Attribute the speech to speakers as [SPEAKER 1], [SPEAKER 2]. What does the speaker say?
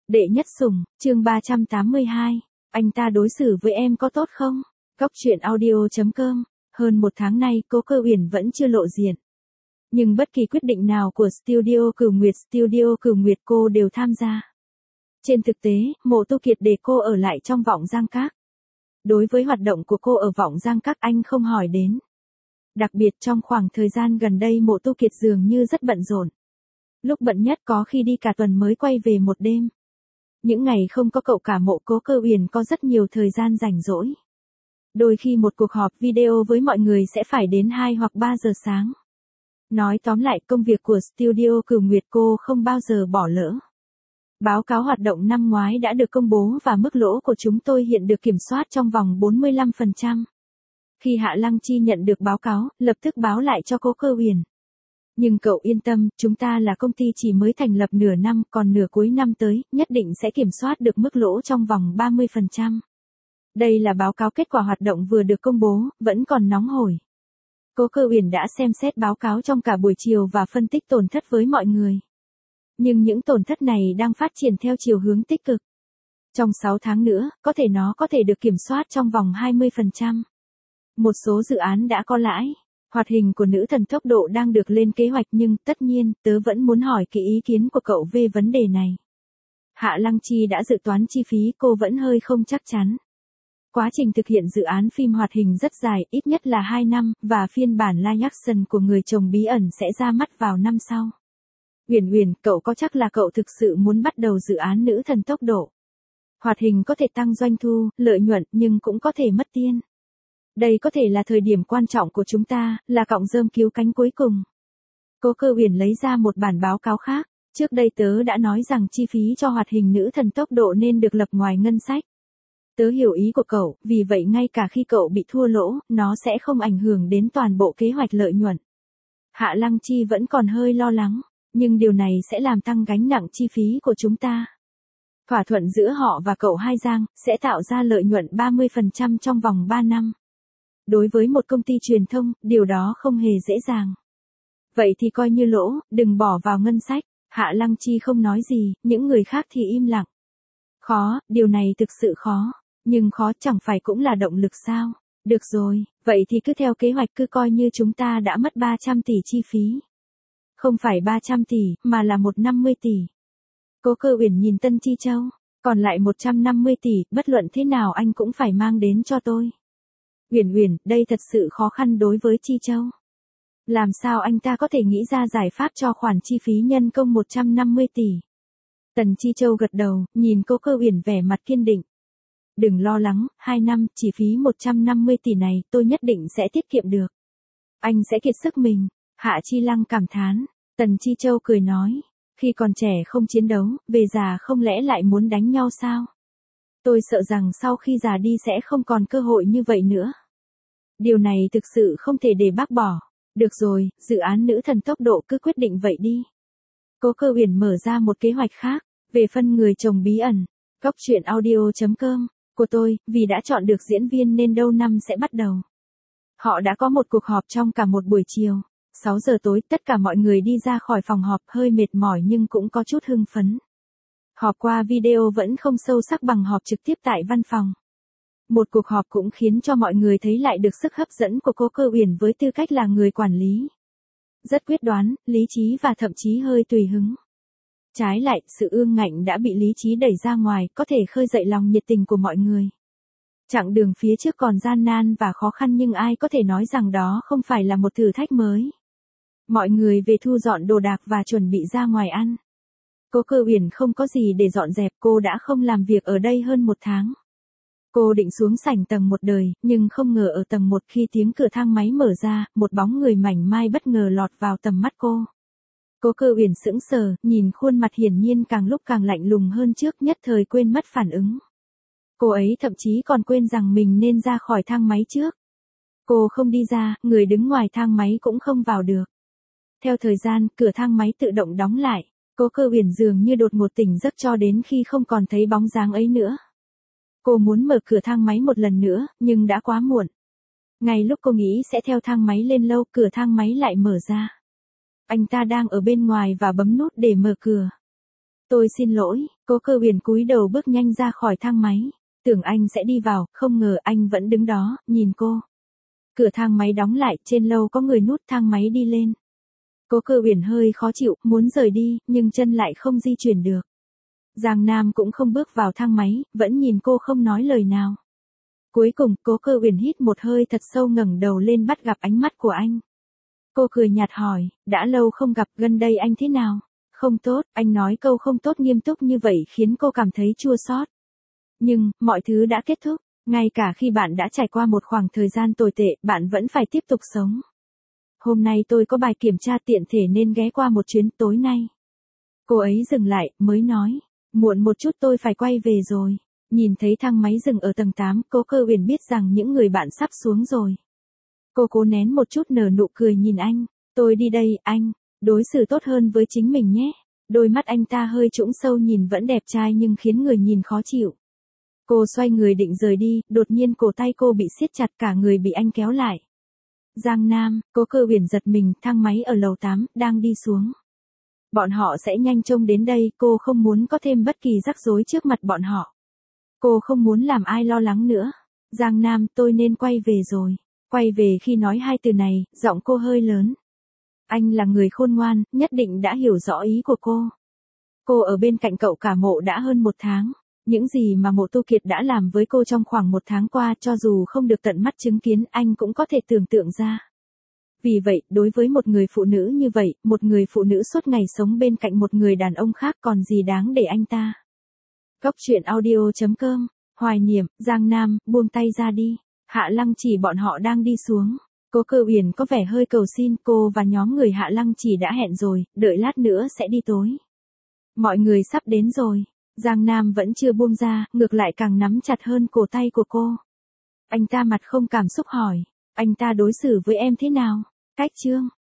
[SPEAKER 1] Đệ nhất sủng, chương 382. Anh ta đối xử với em có tốt không? Góc truyện audio.com. Hơn một tháng nay Cố Cơ Uyển vẫn chưa lộ diện. Nhưng bất kỳ quyết định nào của Studio Cửu Nguyệt cô đều tham gia. Trên thực tế, Mộ Tu Kiệt để cô ở lại trong Vọng Giang Các. Đối với hoạt động của cô ở Vọng Giang Các anh không hỏi đến. Đặc biệt trong khoảng thời gian gần đây Mộ Tu Kiệt dường như rất bận rộn. Lúc bận nhất có khi đi cả tuần mới quay về một đêm. Những ngày không có cậu cả Mộ Cố Cơ Uyển có rất nhiều thời gian rảnh rỗi. Đôi khi một cuộc họp video với mọi người sẽ phải đến 2 hoặc 3 giờ sáng. Nói tóm lại công việc của Studio Cửu Nguyệt cô không bao giờ bỏ lỡ. Báo cáo hoạt động năm ngoái đã được công bố và mức lỗ của chúng tôi hiện được kiểm soát trong vòng 45%. Khi Hạ Lăng Chi nhận được báo cáo, lập tức báo lại cho Cố Cơ Uyển. Nhưng cậu yên tâm, chúng ta là công ty chỉ mới thành lập nửa năm, còn nửa cuối năm tới, nhất định sẽ kiểm soát được mức lỗ trong vòng 30%. Đây là báo cáo kết quả hoạt động vừa được công bố, vẫn còn nóng hổi. Cố Cơ Uyển đã xem xét báo cáo trong cả buổi chiều và phân tích tổn thất với mọi người. Nhưng những tổn thất này đang phát triển theo chiều hướng tích cực. Trong 6 tháng nữa, nó có thể được kiểm soát trong vòng 20%. Một số dự án đã có lãi. Hoạt hình của Nữ Thần Tốc Độ đang được lên kế hoạch nhưng, tất nhiên, tớ vẫn muốn hỏi kỹ ý kiến của cậu về vấn đề này. Hạ Lăng Chi đã dự toán chi phí, cô vẫn hơi không chắc chắn. Quá trình thực hiện dự án phim hoạt hình rất dài, ít nhất là 2 năm, và phiên bản live action của Người Chồng Bí Ẩn sẽ ra mắt vào năm sau. Uyển, cậu có chắc là cậu thực sự muốn bắt đầu dự án Nữ Thần Tốc Độ? Hoạt hình có thể tăng doanh thu, lợi nhuận nhưng cũng có thể mất tiền. Đây có thể là thời điểm quan trọng của chúng ta, là cọng rơm cứu cánh cuối cùng. Cố Cơ Uyển lấy ra một bản báo cáo khác. Trước đây tớ đã nói rằng chi phí cho hoạt hình Nữ Thần Tốc Độ nên được lập ngoài ngân sách. Tớ hiểu ý của cậu, vì vậy ngay cả khi cậu bị thua lỗ, nó sẽ không ảnh hưởng đến toàn bộ kế hoạch lợi nhuận. Hạ Lăng Chi vẫn còn hơi lo lắng, nhưng điều này sẽ làm tăng gánh nặng chi phí của chúng ta. Thỏa thuận giữa họ và cậu Hai Giang sẽ tạo ra lợi nhuận 30% trong vòng 3 năm. Đối với một công ty truyền thông, điều đó không hề dễ dàng. Vậy thì coi như lỗ, đừng bỏ vào ngân sách. Hạ Lăng Chi không nói gì, những người khác thì im lặng. Khó, điều này thực sự khó. Nhưng khó chẳng phải cũng là động lực sao? Được rồi, vậy thì cứ theo kế hoạch, cứ coi như chúng ta đã mất 300 tỷ chi phí. Không phải 300 tỷ, mà là 150 tỷ. Cố Cơ Uyển nhìn Tân Chi Châu. Còn lại 150 tỷ, bất luận thế nào anh cũng phải mang đến cho tôi. Uyển, đây thật sự khó khăn đối với Chi Châu. Làm sao anh ta có thể nghĩ ra giải pháp cho khoản chi phí nhân công 150 tỷ? Tần Chi Châu gật đầu, nhìn Cố Cơ Uyển vẻ mặt kiên định. Đừng lo lắng, 2 năm, chi phí 150 tỷ này, tôi nhất định sẽ tiết kiệm được. Anh sẽ kiệt sức mình. Hạ Chi Lăng cảm thán. Tần Chi Châu cười nói. Khi còn trẻ không chiến đấu, về già không lẽ lại muốn đánh nhau sao? Tôi sợ rằng sau khi già đi sẽ không còn cơ hội như vậy nữa. Điều này thực sự không thể để bác bỏ. Được rồi, dự án Nữ Thần Tốc Độ cứ quyết định vậy đi. Cố Cơ Uyển mở ra một kế hoạch khác, về phân Người Chồng Bí Ẩn. Góc truyện audio.com. Của tôi, vì đã chọn được diễn viên nên đâu năm sẽ bắt đầu. Họ đã có một cuộc họp trong cả một buổi chiều. 6 giờ tối, tất cả mọi người đi ra khỏi phòng họp hơi mệt mỏi nhưng cũng có chút hưng phấn. Họp qua video vẫn không sâu sắc bằng họp trực tiếp tại văn phòng. Một cuộc họp cũng khiến cho mọi người thấy lại được sức hấp dẫn của Cố Cơ Uyển với tư cách là người quản lý. Rất quyết đoán, lý trí và thậm chí hơi tùy hứng. Trái lại, sự ương ngạnh đã bị lý trí đẩy ra ngoài, có thể khơi dậy lòng nhiệt tình của mọi người. Chặng đường phía trước còn gian nan và khó khăn nhưng ai có thể nói rằng đó không phải là một thử thách mới. Mọi người về thu dọn đồ đạc và chuẩn bị ra ngoài ăn. Cố Cơ Uyển không có gì để dọn dẹp, cô đã không làm việc ở đây hơn 1 tháng. Cô định xuống sảnh tầng 1 đời, nhưng không ngờ ở tầng 1 khi tiếng cửa thang máy mở ra, một bóng người mảnh mai bất ngờ lọt vào tầm mắt cô. Cố Cơ Uyển sững sờ, nhìn khuôn mặt hiển nhiên càng lúc càng lạnh lùng hơn trước, nhất thời quên mất phản ứng. Cô ấy thậm chí còn quên rằng mình nên ra khỏi thang máy trước. Cô không đi ra, người đứng ngoài thang máy cũng không vào được. Theo thời gian, cửa thang máy tự động đóng lại. Cố Cơ Uyển dường như đột ngột tỉnh giấc cho đến khi không còn thấy bóng dáng ấy nữa. Cô muốn mở cửa thang máy một lần nữa, nhưng đã quá muộn. Ngay lúc cô nghĩ sẽ theo thang máy lên lâu, cửa thang máy lại mở ra. Anh ta đang ở bên ngoài và bấm nút để mở cửa. Tôi xin lỗi, Cố Cơ Huyền cúi đầu bước nhanh ra khỏi thang máy. Tưởng anh sẽ đi vào, không ngờ anh vẫn đứng đó, nhìn cô. Cửa thang máy đóng lại, trên lầu có người nút thang máy đi lên. Cố Cơ Huyền hơi khó chịu, muốn rời đi, nhưng chân lại không di chuyển được. Giang Nam cũng không bước vào thang máy, vẫn nhìn cô không nói lời nào. Cuối cùng, Cố Cơ Huyền hít một hơi thật sâu ngẩng đầu lên bắt gặp ánh mắt của anh. Cô cười nhạt hỏi, đã lâu không gặp, gần đây anh thế nào? Không tốt, anh nói câu không tốt nghiêm túc như vậy khiến cô cảm thấy chua xót. Nhưng, mọi thứ đã kết thúc, ngay cả khi bạn đã trải qua một khoảng thời gian tồi tệ, bạn vẫn phải tiếp tục sống. Hôm nay tôi có bài kiểm tra tiện thể nên ghé qua một chuyến tối nay. Cô ấy dừng lại, mới nói, muộn một chút tôi phải quay về rồi. Nhìn thấy thang máy dừng ở tầng 8, Cố Cơ Huyền biết rằng những người bạn sắp xuống rồi. Cô cố nén một chút nở nụ cười nhìn anh, tôi đi đây, anh, đối xử tốt hơn với chính mình nhé. Đôi mắt anh ta hơi trũng sâu nhìn vẫn đẹp trai nhưng khiến người nhìn khó chịu. Cô xoay người định rời đi, đột nhiên cổ tay cô bị siết chặt, cả người bị anh kéo lại. Giang Nam, Cố Cơ Huyền giật mình, thang máy ở lầu 8, đang đi xuống. Bọn họ sẽ nhanh chóng đến đây, cô không muốn có thêm bất kỳ rắc rối trước mặt bọn họ. Cô không muốn làm ai lo lắng nữa. Giang Nam, tôi nên quay về rồi. Quay về khi nói hai từ này, giọng cô hơi lớn. Anh là người khôn ngoan, nhất định đã hiểu rõ ý của cô. Cô ở bên cạnh cậu cả Mộ đã hơn 1 tháng. Những gì mà Mộ Tu Kiệt đã làm với cô trong khoảng 1 tháng qua, cho dù không được tận mắt chứng kiến, anh cũng có thể tưởng tượng ra. Vì vậy, đối với một người phụ nữ như vậy, một người phụ nữ suốt ngày sống bên cạnh một người đàn ông khác còn gì đáng để anh ta. Góc truyện audio.com, hoài niệm, Giang Nam, buông tay ra đi. Hạ Lăng Chỉ bọn họ đang đi xuống. Cố Cơ Huyền có vẻ hơi cầu xin, cô và nhóm người Hạ Lăng Chỉ đã hẹn rồi, đợi lát nữa sẽ đi tối. Mọi người sắp đến rồi. Giang Nam vẫn chưa buông ra, ngược lại càng nắm chặt hơn cổ tay của cô. Anh ta mặt không cảm xúc hỏi, anh ta đối xử với em thế nào? Cách chương